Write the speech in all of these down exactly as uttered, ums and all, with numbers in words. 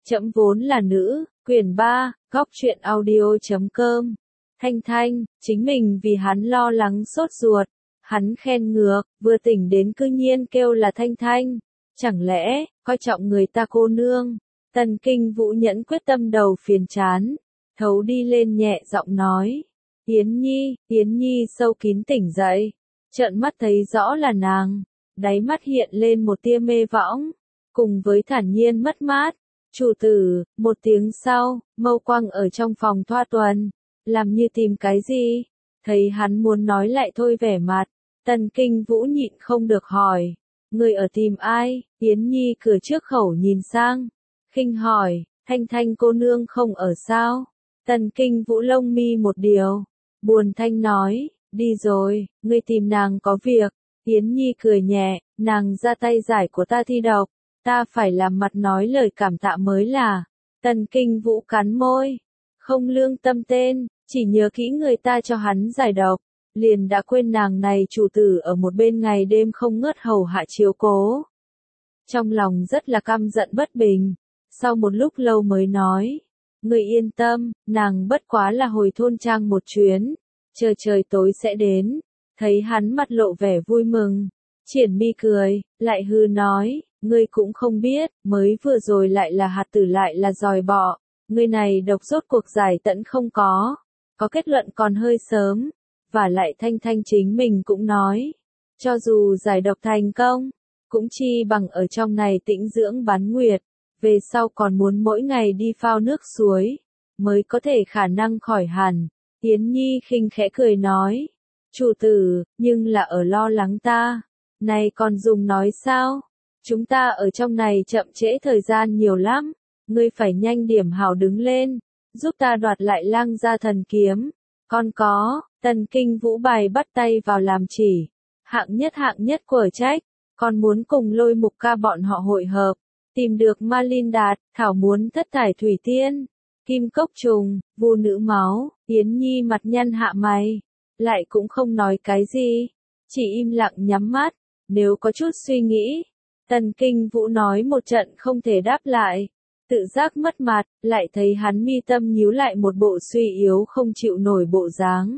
Trẫm vốn là nữ, quyển ba, góc truyện audio chấm com. Thanh Thanh, chính mình vì hắn lo lắng sốt ruột. Hắn khen ngược, vừa tỉnh đến cư nhiên kêu là Thanh Thanh. Chẳng lẽ, coi trọng người ta cô nương. Tần Kinh Vũ nhẫn quyết tâm đầu phiền chán. Thấu đi lên nhẹ giọng nói. Yến Nhi, Yến Nhi sâu kín tỉnh dậy. Trợn mắt thấy rõ là nàng. Đáy mắt hiện lên một tia mê võng. Cùng với thản nhiên mất mát. Chủ tử, một tiếng sau, Mâu Quang ở trong phòng thoa tuần. Làm như tìm cái gì? Thấy hắn muốn nói lại thôi vẻ mặt. Tần Kinh Vũ nhịn không được hỏi. Người ở tìm ai? Yến Nhi cửa trước khẩu nhìn sang. Khinh hỏi, Thanh Thanh cô nương không ở sao? Tần Kinh Vũ lông mi một điều. Buồn thanh nói, đi rồi, ngươi tìm nàng có việc. Yến Nhi cười nhẹ, nàng ra tay giải của ta thi độc. Ta phải làm mặt nói lời cảm tạ mới là. Tần Kinh Vũ cắn môi. Không lương tâm tên, chỉ nhớ kỹ người ta cho hắn giải độc. Liền đã quên nàng này chủ tử ở một bên ngày đêm không ngớt hầu hạ chiếu cố. Trong lòng rất là căm giận bất bình. Sau một lúc lâu mới nói. Người yên tâm, nàng bất quá là hồi thôn trang một chuyến. Chờ trời tối sẽ đến. Thấy hắn mặt lộ vẻ vui mừng. Triển mi cười, lại hư nói. Ngươi cũng không biết, mới vừa rồi lại là hạt tử lại là dòi bọ. Ngươi này độc rốt cuộc giải tận không có. Có kết luận còn hơi sớm. Và lại Thanh Thanh chính mình cũng nói. Cho dù giải độc thành công, cũng chi bằng ở trong này tĩnh dưỡng bán nguyệt. Về sau còn muốn mỗi ngày đi phao nước suối. Mới có thể khả năng khỏi hẳn. Yến Nhi khinh khẽ cười nói. Chủ tử, nhưng là ở lo lắng ta. Này còn dùng nói sao? Chúng ta ở trong này chậm trễ thời gian nhiều lắm. Ngươi phải nhanh điểm hảo đứng lên. Giúp ta đoạt lại lang gia thần kiếm. Còn có, Tần Kinh Vũ bài bắt tay vào làm chỉ. Hạng nhất hạng nhất của trách. Còn muốn cùng Lôi Mục Ca bọn họ hội hợp. Tìm được Ma Linh Đạt, thảo muốn thất thải thủy tiên. Kim cốc trùng, vu nữ máu. Yến Nhi mặt nhăn hạ mày. Lại cũng không nói cái gì. Chỉ im lặng nhắm mắt. Nếu có chút suy nghĩ. Tần Kinh Vũ nói một trận không thể đáp lại. Tự giác mất mặt, lại thấy hắn mi tâm nhíu lại một bộ suy yếu không chịu nổi bộ dáng.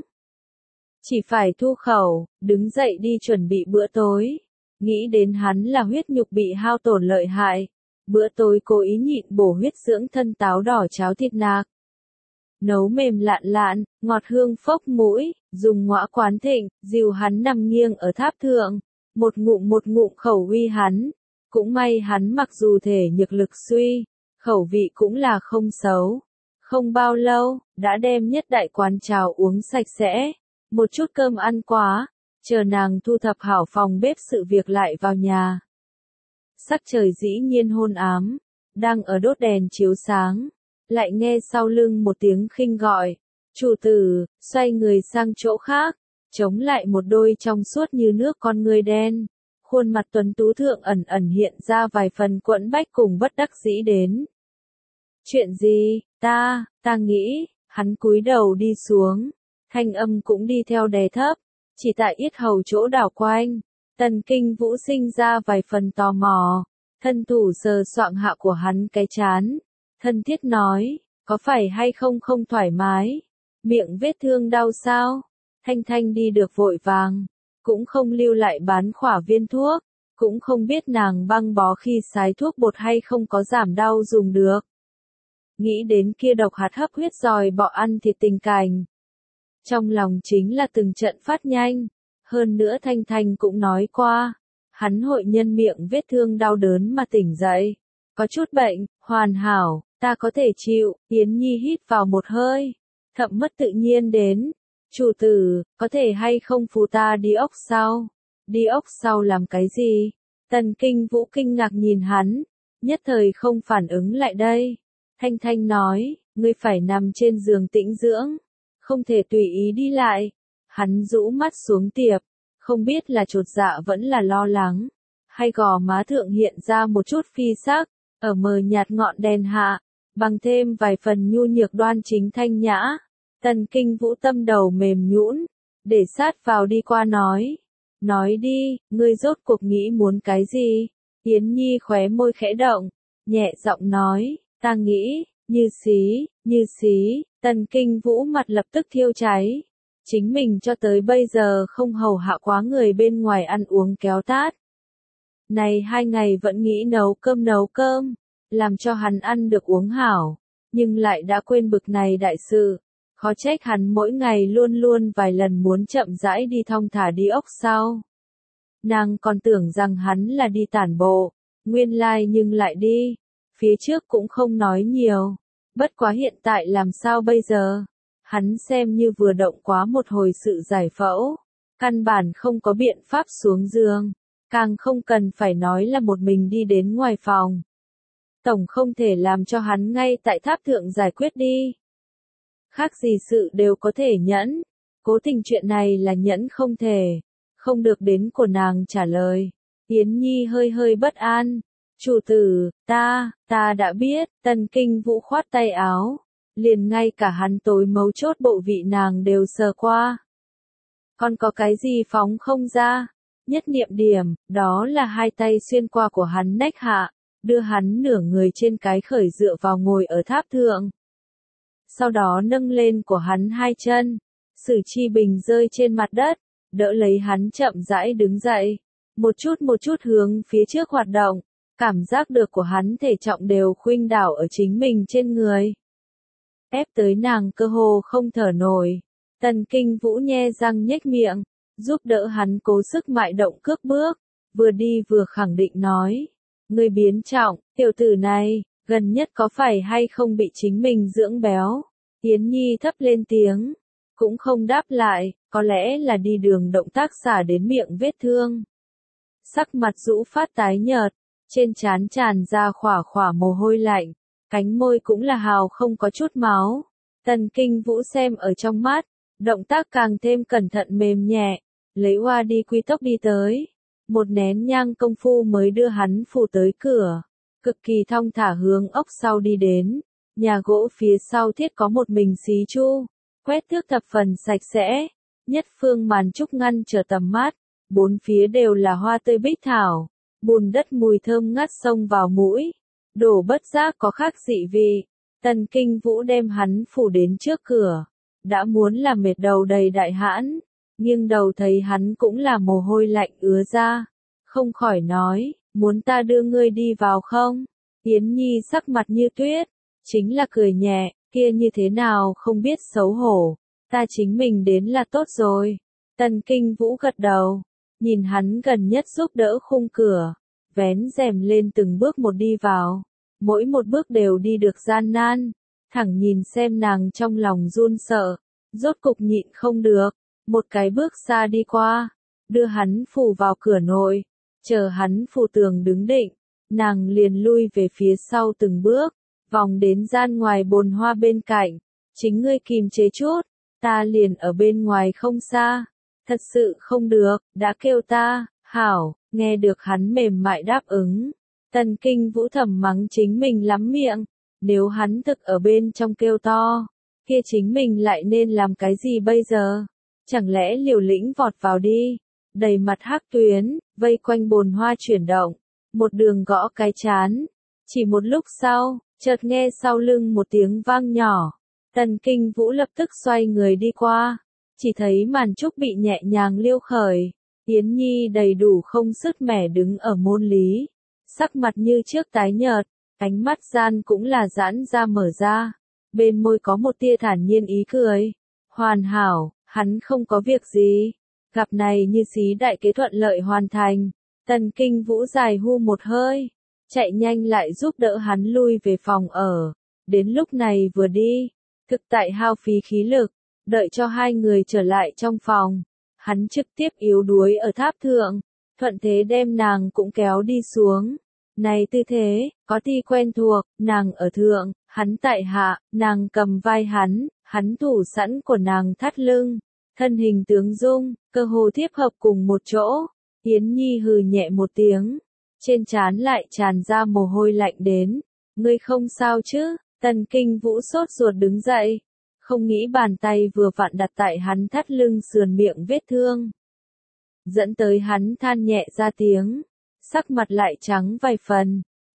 Chỉ phải thu khẩu, đứng dậy đi chuẩn bị bữa tối. Nghĩ đến hắn là huyết nhục bị hao tổn lợi hại. Bữa tối cố ý nhịn bổ huyết dưỡng thân táo đỏ cháo thịt nạc. Nấu mềm lạn lạn, ngọt hương phốc mũi, dùng ngõa quán thịnh, dìu hắn nằm nghiêng ở tháp thượng. Một ngụm một ngụm khẩu uy hắn. Cũng may hắn mặc dù thể nhược lực suy, khẩu vị cũng là không xấu. Không bao lâu, đã đem nhất đại quán cháo uống sạch sẽ. Một chút cơm ăn quá, chờ nàng thu thập hảo phòng bếp sự việc lại vào nhà. Sắc trời dĩ nhiên hôn ám, đang ở đốt đèn chiếu sáng. Lại nghe sau lưng một tiếng khinh gọi. Chủ tử, xoay người sang chỗ khác. Chống lại một đôi trong suốt như nước con ngươi đen. Khuôn mặt tuấn tú thượng ẩn ẩn hiện ra vài phần quẫn bách cùng bất đắc dĩ đến. Chuyện gì, ta, ta nghĩ, hắn cúi đầu đi xuống. Thanh âm cũng đi theo đè thấp. Chỉ tại yết hầu chỗ đảo quanh. Tần Kinh Vũ sinh ra vài phần tò mò. Thân thủ sờ soạng hạ của hắn cái chán. Thân thiết nói, có phải hay không không thoải mái? Miệng vết thương đau sao? Thanh Thanh đi được vội vàng. Cũng không lưu lại bán khỏa viên thuốc. Cũng không biết nàng băng bó khi sái thuốc bột hay không có giảm đau dùng được. Nghĩ đến kia độc hạt hấp huyết dòi bọ ăn thịt tình cảnh. Trong lòng chính là từng trận phát nhanh. Hơn nữa Thanh Thanh cũng nói qua. Hắn hội nhân miệng vết thương đau đớn mà tỉnh dậy. Có chút bệnh, hoàn hảo, ta có thể chịu. Yến Nhi hít vào một hơi. Thậm mất tự nhiên đến. Chủ tử, có thể hay không phù ta đi ốc sau? Đi ốc sau làm cái gì? Tần Kinh Vũ kinh ngạc nhìn hắn. Nhất thời không phản ứng lại đây. Thanh Thanh nói, ngươi phải nằm trên giường tĩnh dưỡng. Không thể tùy ý đi lại. Hắn rũ mắt xuống tiệp. Không biết là chột dạ vẫn là lo lắng. Hay gò má thượng hiện ra một chút phi sắc. Ở mờ nhạt ngọn đèn hạ. Bằng thêm vài phần nhu nhược đoan chính thanh nhã. Tần Kinh Vũ tâm đầu mềm nhũn. Để sát vào đi qua nói. Nói đi, ngươi rốt cuộc nghĩ muốn cái gì? Yến Nhi khóe môi khẽ động. Nhẹ giọng nói. Ta nghĩ, như xí, như xí, Tần Kinh Vũ mặt lập tức thiêu cháy. Chính mình cho tới bây giờ không hầu hạ quá người bên ngoài ăn uống kéo tát. Này hai ngày vẫn nghĩ nấu cơm nấu cơm, làm cho hắn ăn được uống hảo, nhưng lại đã quên bực này đại sự. Khó trách hắn mỗi ngày luôn luôn vài lần muốn chậm rãi đi thong thả đi ốc sau. Nàng còn tưởng rằng hắn là đi tản bộ, nguyên lai nhưng lại đi. Phía trước cũng không nói nhiều, bất quá hiện tại làm sao bây giờ? Hắn xem như vừa động quá một hồi sự giải phẫu, căn bản không có biện pháp xuống giường, càng không cần phải nói là một mình đi đến ngoài phòng. Tổng không thể làm cho hắn ngay tại tháp thượng giải quyết đi. Khác gì sự đều có thể nhẫn, cố tình chuyện này là nhẫn không thể, không được đến của nàng trả lời. Yến Nhi hơi hơi bất an. Chủ tử, ta, ta đã biết, Tần Kinh Vũ khoát tay áo, liền ngay cả hắn tối mấu chốt bộ vị nàng đều sờ qua. Còn có cái gì phóng không ra? Nhất niệm điểm, đó là hai tay xuyên qua của hắn nách hạ, đưa hắn nửa người trên cái khởi dựa vào ngồi ở tháp thượng. Sau đó nâng lên của hắn hai chân, Sử Chi Bình rơi trên mặt đất, đỡ lấy hắn chậm rãi đứng dậy, một chút một chút hướng phía trước hoạt động. Cảm giác được của hắn thể trọng đều khuynh đảo ở chính mình trên người. Ép tới nàng cơ hồ không thở nổi. Tần Kinh Vũ nhe răng nhếch miệng, giúp đỡ hắn cố sức mại động cước bước, vừa đi vừa khẳng định nói. Người biến trọng, tiểu tử này, gần nhất có phải hay không bị chính mình dưỡng béo? Yến Nhi thấp lên tiếng, cũng không đáp lại, có lẽ là đi đường động tác xả đến miệng vết thương. Sắc mặt rũ phát tái nhợt. Trên trán tràn ra khỏa khỏa mồ hôi lạnh, cánh môi cũng là hào không có chút máu. Tần Kinh Vũ xem ở trong mắt, động tác càng thêm cẩn thận mềm nhẹ, lấy hoa đi quy tốc đi tới. Một nén nhang công phu mới đưa hắn phủ tới cửa, cực kỳ thong thả hướng ốc sau đi đến. Nhà gỗ phía sau thiết có một mình xí chu, quét thước thập phần sạch sẽ, nhất phương màn trúc ngăn trở tầm mắt, bốn phía đều là hoa tươi bích thảo. Bùn đất mùi thơm ngát xông vào mũi, đổ bất giác có khác dị vị. Tần Kinh Vũ đem hắn phủ đến trước cửa, đã muốn là mệt đầu đầy đại hãn, nhưng đầu thấy hắn cũng là mồ hôi lạnh ứa ra, không khỏi nói, muốn ta đưa ngươi đi vào không? Yến Nhi sắc mặt như tuyết, chính là cười nhẹ, kia như thế nào không biết xấu hổ, ta chính mình đến là tốt rồi. Tần Kinh Vũ gật đầu. Nhìn hắn gần nhất giúp đỡ khung cửa, vén rèm lên từng bước một đi vào, mỗi một bước đều đi được gian nan, thẳng nhìn xem nàng trong lòng run sợ, rốt cục nhịn không được, một cái bước xa đi qua, đưa hắn phủ vào cửa nội, chờ hắn phủ tường đứng định, nàng liền lui về phía sau từng bước, vòng đến gian ngoài bồn hoa bên cạnh, chính ngươi kìm chế chút, ta liền ở bên ngoài không xa. Thật sự không được, đã kêu ta, hảo, nghe được hắn mềm mại đáp ứng. Tần Kinh Vũ thầm mắng chính mình lắm miệng, nếu hắn thực ở bên trong kêu to, kia chính mình lại nên làm cái gì bây giờ? Chẳng lẽ liều lĩnh vọt vào đi, đầy mặt hắc tuyến, vây quanh bồn hoa chuyển động, một đường gõ cái chán. Chỉ một lúc sau, chợt nghe sau lưng một tiếng vang nhỏ, Tần Kinh Vũ lập tức xoay người đi qua. Chỉ thấy màn trúc bị nhẹ nhàng liêu khởi, Yến Nhi đầy đủ không sứt mẻ đứng ở môn lý, sắc mặt như trước tái nhợt, ánh mắt gian cũng là giãn ra mở ra, bên môi có một tia thản nhiên ý cười. Hoàn hảo, hắn không có việc gì, gặp này như xí đại kế thuận lợi hoàn thành. Tần Kinh Vũ dài hu một hơi, chạy nhanh lại giúp đỡ hắn lui về phòng ở, đến lúc này vừa đi, thực tại hao phí khí lực. Đợi cho hai người trở lại trong phòng, hắn trực tiếp yếu đuối ở tháp thượng, thuận thế đem nàng cũng kéo đi xuống. Này tư thế, có ti quen thuộc, nàng ở thượng, hắn tại hạ, nàng cầm vai hắn, hắn thủ sẵn của nàng thắt lưng, thân hình tướng dung, cơ hồ tiếp hợp cùng một chỗ. Yến Nhi hừ nhẹ một tiếng, trên trán lại tràn ra mồ hôi lạnh đến. Ngươi không sao chứ? Tần Kinh Vũ sốt ruột đứng dậy. Không nghĩ bàn tay vừa vặn đặt tại hắn thắt lưng sườn miệng vết thương. Dẫn tới hắn than nhẹ ra tiếng, sắc mặt lại trắng vài phần,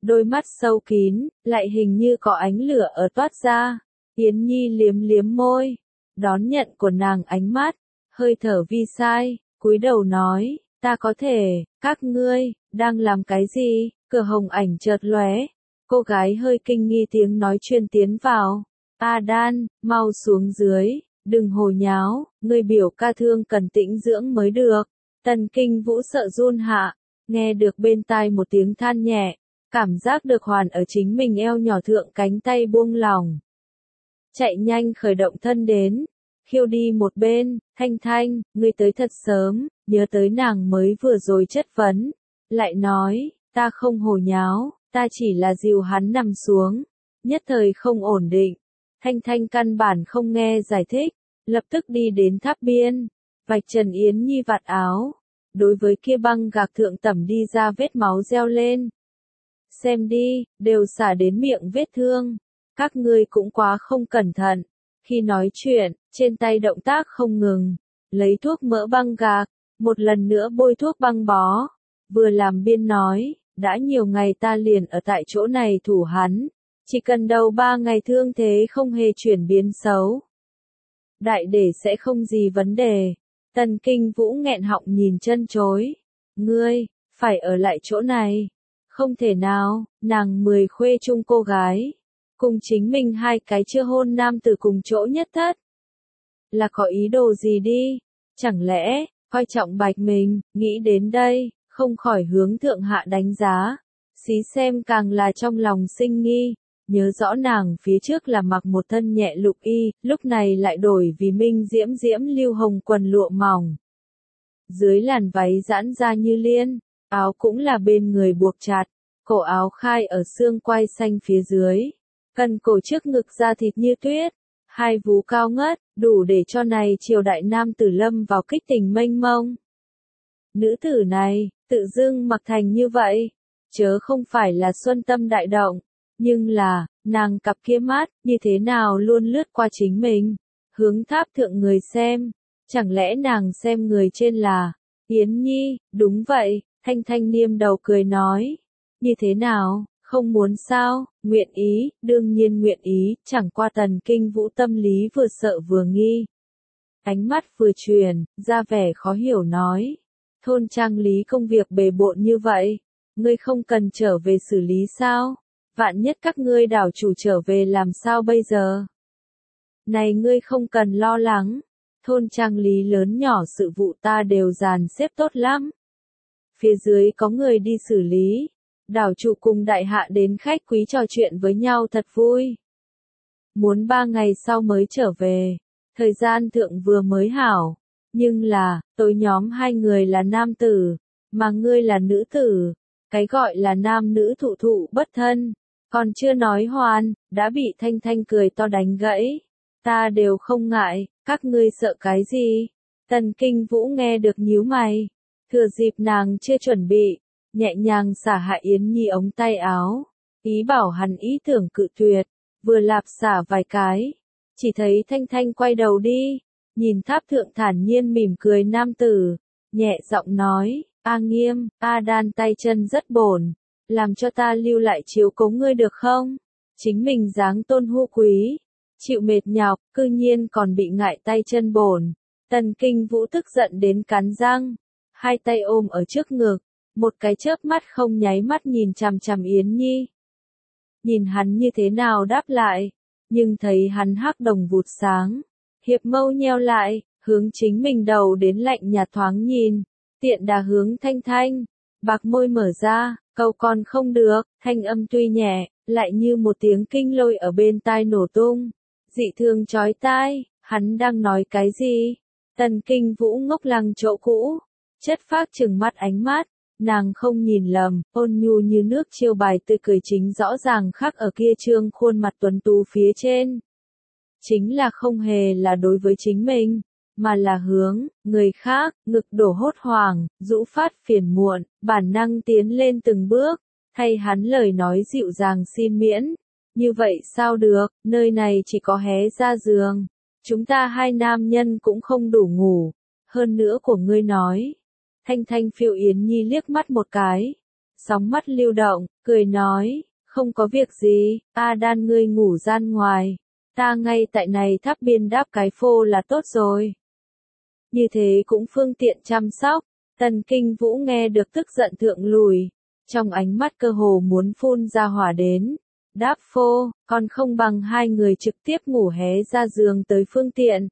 đôi mắt sâu kín, lại hình như có ánh lửa ở toát ra. Yến Nhi liếm liếm môi, đón nhận của nàng ánh mắt, hơi thở vi sai, cúi đầu nói, ta có thể, các ngươi, đang làm cái gì? Cửa hồng ảnh chợt lóe, cô gái hơi kinh nghi tiếng nói truyền tiến vào. A Đan, mau xuống dưới, đừng hồ nháo, ngươi biểu ca thương cần tĩnh dưỡng mới được. Tần Kinh Vũ sợ run hạ, nghe được bên tai một tiếng than nhẹ, cảm giác được hoàn ở chính mình eo nhỏ thượng cánh tay buông lỏng. Chạy nhanh khởi động thân đến, khiêu đi một bên, Thanh Thanh, ngươi tới thật sớm, nhớ tới nàng mới vừa rồi chất vấn, lại nói, ta không hồ nháo, ta chỉ là dìu hắn nằm xuống, nhất thời không ổn định. Thanh Thanh căn bản không nghe giải thích, lập tức đi đến tháp biên, vạch Trần Yến Nhi vạt áo, đối với kia băng gạc thượng tẩm đi ra vết máu reo lên. Xem đi, đều xả đến miệng vết thương, các ngươi cũng quá không cẩn thận. Khi nói chuyện, trên tay động tác không ngừng, lấy thuốc mỡ băng gạc, một lần nữa bôi thuốc băng bó, vừa làm biên nói, đã nhiều ngày ta liền ở tại chỗ này thủ hắn, chỉ cần đầu ba ngày thương thế không hề chuyển biến xấu. Đại để sẽ không gì vấn đề. Tần Kinh Vũ nghẹn họng nhìn chân chối. Ngươi, phải ở lại chỗ này. Không thể nào, nàng mười khuê chung cô gái. Cùng chính mình hai cái chưa hôn nam tử cùng chỗ nhất thất. Là có ý đồ gì đi? Chẳng lẽ, coi trọng bạch mình, nghĩ đến đây, không khỏi hướng thượng hạ đánh giá. Xí xem càng là trong lòng sinh nghi. Nhớ rõ nàng phía trước là mặc một thân nhẹ lục y, lúc này lại đổi vì minh diễm diễm lưu hồng quần lụa mỏng. Dưới làn váy giãn ra như liên, áo cũng là bên người buộc chặt, cổ áo khai ở xương quai xanh phía dưới, cần cổ trước ngực da thịt như tuyết, hai vú cao ngất, đủ để cho này triều đại nam tử lâm vào kích tình mênh mông. Nữ tử này, tự dưng mặc thành như vậy, chớ không phải là xuân tâm đại động. Nhưng là, nàng cặp kia mắt, như thế nào luôn lướt qua chính mình, hướng tháp thượng người xem, chẳng lẽ nàng xem người trên là, Yến Nhi, đúng vậy, Thanh Thanh niêm đầu cười nói, như thế nào, không muốn sao, nguyện ý, đương nhiên nguyện ý, chẳng qua Tần Kinh Vũ tâm lý vừa sợ vừa nghi. Ánh mắt vừa truyền, ra vẻ khó hiểu nói, thôn trang lý công việc bề bộn như vậy, ngươi không cần trở về xử lý sao? Vạn nhất các ngươi đảo chủ trở về làm sao bây giờ? Này ngươi không cần lo lắng, thôn trang lý lớn nhỏ sự vụ ta đều dàn xếp tốt lắm. Phía dưới có người đi xử lý, đảo chủ cùng đại hạ đến khách quý trò chuyện với nhau thật vui. Muốn ba ngày sau mới trở về, thời gian thượng vừa mới hảo, nhưng là, tôi nhóm hai người là nam tử, mà ngươi là nữ tử, cái gọi là nam nữ thụ thụ bất thân. Còn chưa nói hoàn, đã bị Thanh Thanh cười to đánh gãy. Ta đều không ngại, các ngươi sợ cái gì? Tần Kinh Vũ nghe được nhíu mày. Thừa dịp nàng chưa chuẩn bị, nhẹ nhàng xả hạ Yến Nhi ống tay áo. Ý bảo hắn ý tưởng cự tuyệt, vừa lạp xả vài cái. Chỉ thấy Thanh Thanh quay đầu đi, nhìn tháp thượng thản nhiên mỉm cười nam tử. Nhẹ giọng nói, A Nghiêm, A Đan tay chân rất bổn. Làm cho ta lưu lại chiếu cố ngươi được không? Chính mình dáng tôn hô quý, chịu mệt nhọc, cư nhiên còn bị ngại tay chân bổn. Tần Kinh Vũ tức giận đến cắn răng, hai tay ôm ở trước ngực, một cái chớp mắt không nháy mắt nhìn chằm chằm Yến Nhi. Nhìn hắn như thế nào đáp lại, nhưng thấy hắn hắc đồng vụt sáng, hiệp mâu nheo lại, hướng chính mình đầu đến lạnh nhạt thoáng nhìn, tiện đà hướng Thanh Thanh, bạc môi mở ra. Câu còn không được, thanh âm tuy nhẹ, lại như một tiếng kinh lôi ở bên tai nổ tung. Dị thường chói tai, hắn đang nói cái gì? Tần Kinh Vũ ngốc lăng chỗ cũ, chất phác trừng mắt ánh mắt, nàng không nhìn lầm, ôn nhu như nước chiêu bài tươi cười chính rõ ràng khắc ở kia trương khuôn mặt tuấn tú phía trên. Chính là không hề là đối với chính mình, mà là hướng, người khác, ngực đổ hốt hoảng, rũ phát phiền muộn, bản năng tiến lên từng bước, thay hắn lời nói dịu dàng xin miễn. Như vậy sao được, nơi này chỉ có hé ra giường, chúng ta hai nam nhân cũng không đủ ngủ, hơn nữa của ngươi nói. Thanh Thanh phiêu Yến Nhi liếc mắt một cái, sóng mắt lưu động, cười nói, không có việc gì, A Đan ngươi ngủ gian ngoài, ta ngay tại này tháp biên đáp cái phô là tốt rồi. Như thế cũng phương tiện chăm sóc, Tần Kinh Vũ nghe được tức giận thượng lùi, trong ánh mắt cơ hồ muốn phun ra hỏa đến. Đáp phô, còn không bằng hai người trực tiếp ngủ hé ra giường tới phương tiện.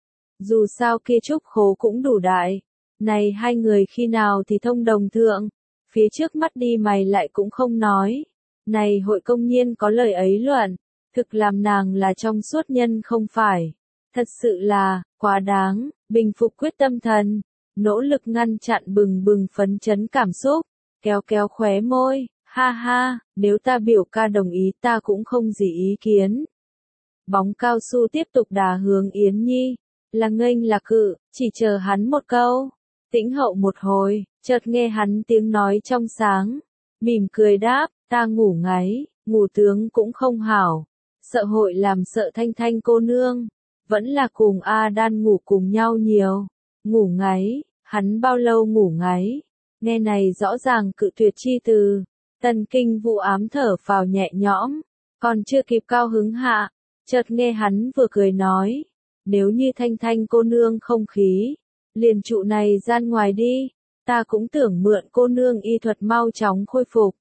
Dù sao kia trúc khố cũng đủ đại, này hai người khi nào thì thông đồng thượng, phía trước mắt đi mày lại cũng không nói. Này hội công nhiên có lời ấy luận, thực làm nàng là trong suốt nhân không phải. Thật sự là, quá đáng, bình phục quyết tâm thần, nỗ lực ngăn chặn bừng bừng phấn chấn cảm xúc, kéo kéo khóe môi, ha ha, nếu ta biểu ca đồng ý ta cũng không gì ý kiến. Bóng cao su tiếp tục đà hướng Yến Nhi, là nghênh là cự, chỉ chờ hắn một câu. Tĩnh hậu một hồi, chợt nghe hắn tiếng nói trong sáng, mỉm cười đáp, ta ngủ ngáy, ngủ tướng cũng không hảo, sợ hội làm sợ Thanh Thanh cô nương, vẫn là cùng A Đan ngủ cùng nhau nhiều, ngủ ngáy, hắn bao lâu ngủ ngáy, nghe này rõ ràng cự tuyệt chi từ, Tần Kinh Vũ ám thở phào nhẹ nhõm, còn chưa kịp cao hứng hạ, chợt nghe hắn vừa cười nói, nếu như Thanh Thanh cô nương không khí, liền trụ này gian ngoài đi, ta cũng tưởng mượn cô nương y thuật mau chóng khôi phục.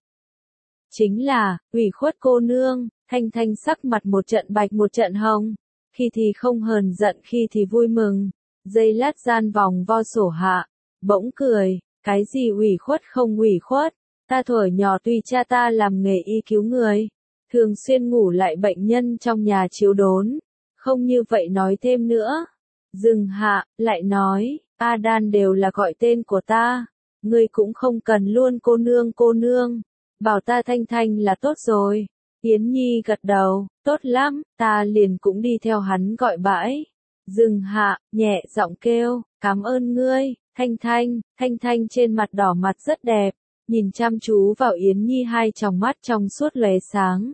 Chính là, ủy khuất cô nương, Thanh Thanh sắc mặt một trận bạch một trận hồng, khi thì không hờn giận khi thì vui mừng, giây lát gian vòng vo sổ hạ, bỗng cười, cái gì ủy khuất không ủy khuất, ta thuở nhỏ tuy cha ta làm nghề y cứu người, thường xuyên ngủ lại bệnh nhân trong nhà chiếu đốn, không như vậy nói thêm nữa. Dừng hạ, lại nói, A Đan đều là gọi tên của ta, ngươi cũng không cần luôn cô nương cô nương, bảo ta Thanh Thanh là tốt rồi. Yến Nhi gật đầu, tốt lắm, ta liền cũng đi theo hắn gọi bãi. Dừng hạ, nhẹ giọng kêu, cảm ơn ngươi, Thanh Thanh, Thanh Thanh trên mặt đỏ mặt rất đẹp, nhìn chăm chú vào Yến Nhi hai tròng mắt trong suốt lóe sáng.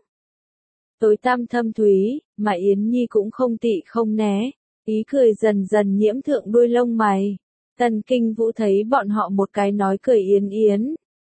Tối tăm thâm thúy, mà Yến Nhi cũng không tị không né, ý cười dần dần nhiễm thượng đuôi lông mày. Tần Kinh Vũ thấy bọn họ một cái nói cười yến yến,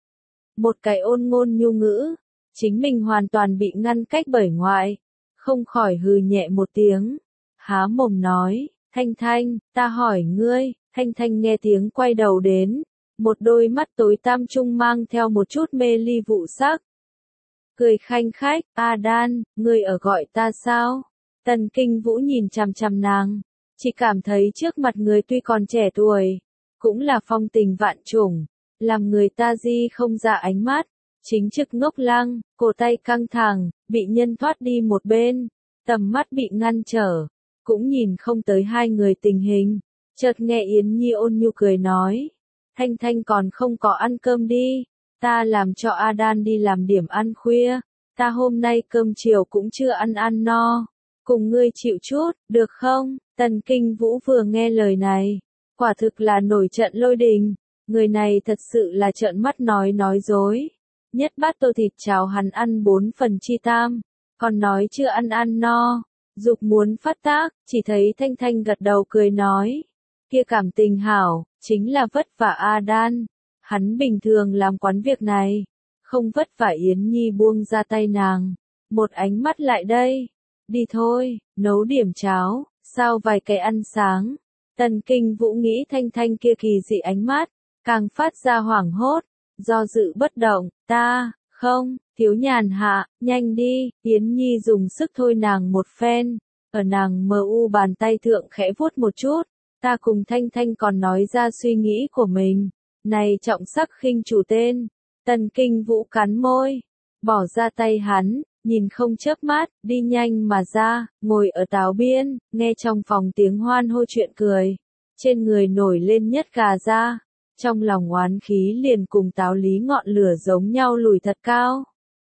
một cái ôn ngôn nhu ngữ, chính mình hoàn toàn bị ngăn cách bởi ngoại, không khỏi hừ nhẹ một tiếng, há mồm nói, Thanh Thanh, ta hỏi ngươi, Thanh Thanh nghe tiếng quay đầu đến, một đôi mắt tối tăm trung mang theo một chút mê ly vụ sắc. Cười khanh khách, A Đan, ngươi ở gọi ta sao? Tần Kinh Vũ nhìn chằm chằm nàng, chỉ cảm thấy trước mặt người tuy còn trẻ tuổi, cũng là phong tình vạn trùng, làm người ta di không ra ánh mắt, chính trực ngốc lăng, cổ tay căng thẳng, bị nhân thoát đi một bên, tầm mắt bị ngăn trở, cũng nhìn không tới hai người tình hình, chợt nghe Yến Nhi ôn nhu cười nói, Thanh Thanh còn không có ăn cơm đi, ta làm cho A Đan đi làm điểm ăn khuya, ta hôm nay cơm chiều cũng chưa ăn ăn no. Cùng ngươi chịu chút, được không? Tần Kinh Vũ vừa nghe lời này, quả thực là nổi trận lôi đình, người này thật sự là trợn mắt nói nói dối. Nhất bát tô thịt cháo hắn ăn bốn phần chi tam, còn nói chưa ăn ăn no, dục muốn phát tác, chỉ thấy Thanh Thanh gật đầu cười nói, kia cảm tình hảo, chính là vất vả A Đan, hắn bình thường làm quán việc này, không vất vả. Yến Nhi buông ra tay nàng, một ánh mắt lại đây. Đi thôi, nấu điểm cháo, sao vài cái ăn sáng. Tần Kinh Vũ nghĩ Thanh Thanh kia kỳ dị ánh mắt, càng phát ra hoảng hốt, do dự bất động, ta, không, thiếu nhàn hạ, nhanh đi, Yến Nhi dùng sức thôi nàng một phen, ở nàng mờ u bàn tay thượng khẽ vuốt một chút, ta cùng Thanh Thanh còn nói ra suy nghĩ của mình, này trọng sắc khinh chủ tên, Tần Kinh Vũ cắn môi, bỏ ra tay hắn. Nhìn không chớp mắt, đi nhanh mà ra, ngồi ở táo biên, nghe trong phòng tiếng hoan hô chuyện cười. Trên người nổi lên nhất gà ra, trong lòng oán khí liền cùng táo lý ngọn lửa giống nhau lùi thật cao.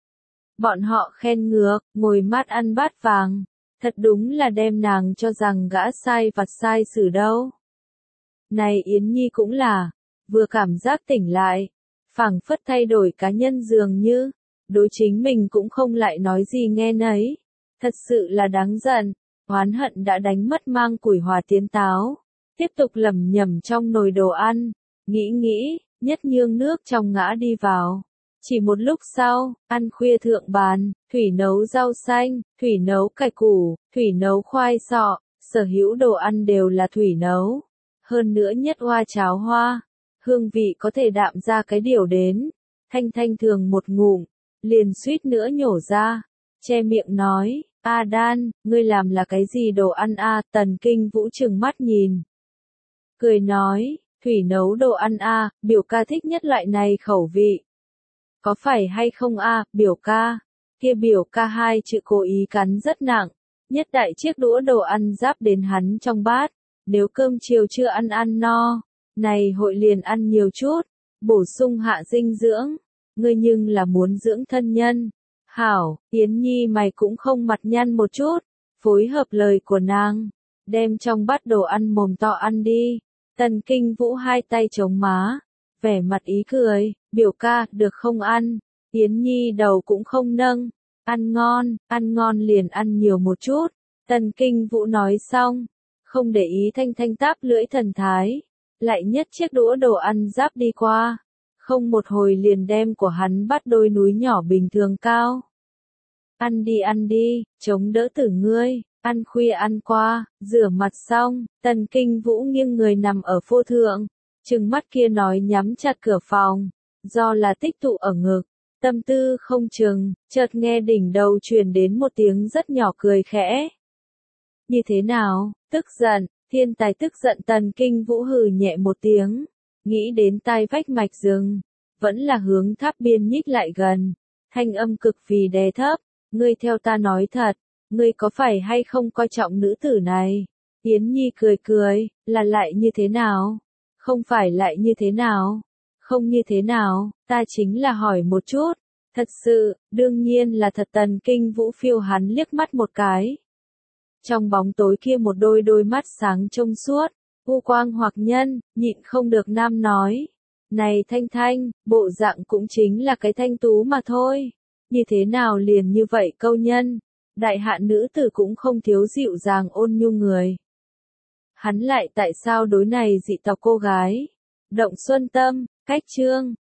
Bọn họ khen ngược, ngồi mát ăn bát vàng, thật đúng là đem nàng cho rằng gã sai vặt sai xử đâu. Này Yến Nhi cũng là, vừa cảm giác tỉnh lại, phảng phất thay đổi cá nhân dường như. Đối chính mình cũng không lại nói gì nghe nấy, thật sự là đáng giận, oán hận đã đánh mất mang củi hòa tiến táo, tiếp tục lẩm nhẩm trong nồi đồ ăn, nghĩ nghĩ, nhất nhương nước trong ngã đi vào, Chỉ một lúc sau, ăn khuya thượng bàn, Thủy nấu rau xanh, Thủy nấu cải củ, Thủy nấu khoai sọ, sở hữu đồ ăn đều là Thủy nấu. Hơn nữa nhất hoa cháo hoa, hương vị có thể đạm ra cái điều đến. Thanh Thanh thường một ngụm, liền suýt nữa nhổ ra, che miệng nói, A Đan, ngươi làm là cái gì đồ ăn a? Tần Kinh Vũ trừng mắt nhìn. Cười nói, Thủy nấu đồ ăn a, biểu ca thích nhất loại này khẩu vị. Có phải hay không a, biểu ca? Kia biểu ca hai chữ cố ý cắn rất nặng, nhất đại chiếc đũa đồ ăn giáp đến hắn trong bát, nếu cơm chiều chưa ăn ăn no, này hội liền ăn nhiều chút, bổ sung hạ dinh dưỡng, ngươi nhưng là muốn dưỡng thân nhân. Hảo, Yến Nhi mày cũng không mặt nhăn một chút, phối hợp lời của nàng, đem trong bát đồ ăn mồm to ăn đi. Tần Kinh Vũ hai tay chống má, vẻ mặt ý cười, biểu ca, được không ăn? Yến Nhi đầu cũng không nâng, ăn ngon, ăn ngon liền ăn nhiều một chút. Tần Kinh Vũ nói xong, không để ý Thanh Thanh táp lưỡi thần thái, lại nhất chiếc đũa đồ ăn giáp đi qua, không một hồi liền đem của hắn bắt đôi núi nhỏ bình thường cao. Ăn đi ăn đi, chống đỡ tử ngươi, ăn khuya ăn qua, rửa mặt xong, Tần Kinh Vũ nghiêng người nằm ở phô thượng, trừng mắt kia nói nhắm chặt cửa phòng, do là tích tụ ở ngực, tâm tư không chừng, chợt nghe đỉnh đầu truyền đến một tiếng rất nhỏ cười khẽ. Như thế nào, tức giận, thiên tài tức giận. Tần Kinh Vũ hừ nhẹ một tiếng, nghĩ đến tai vách mạch rừng, vẫn là hướng tháp biên nhích lại gần, thanh âm cực vì đè thấp, ngươi theo ta nói thật, ngươi có phải hay không coi trọng nữ tử này? Yến Nhi cười cười, là lại như thế nào? Không phải lại như thế nào? Không như thế nào, ta chính là hỏi một chút, thật sự, đương nhiên là thật. Tần Kinh Vũ phiêu hắn liếc mắt một cái. Trong bóng tối kia một đôi đôi mắt sáng trong suốt, u quang hoặc nhân, nhịn không được nam nói. Này Thanh Thanh, bộ dạng cũng chính là cái thanh tú mà thôi. Như thế nào liền như vậy câu nhân, đại hạ nữ tử cũng không thiếu dịu dàng ôn nhu người. Hắn lại tại sao đối này dị tộc cô gái? Động xuân tâm, cách chương.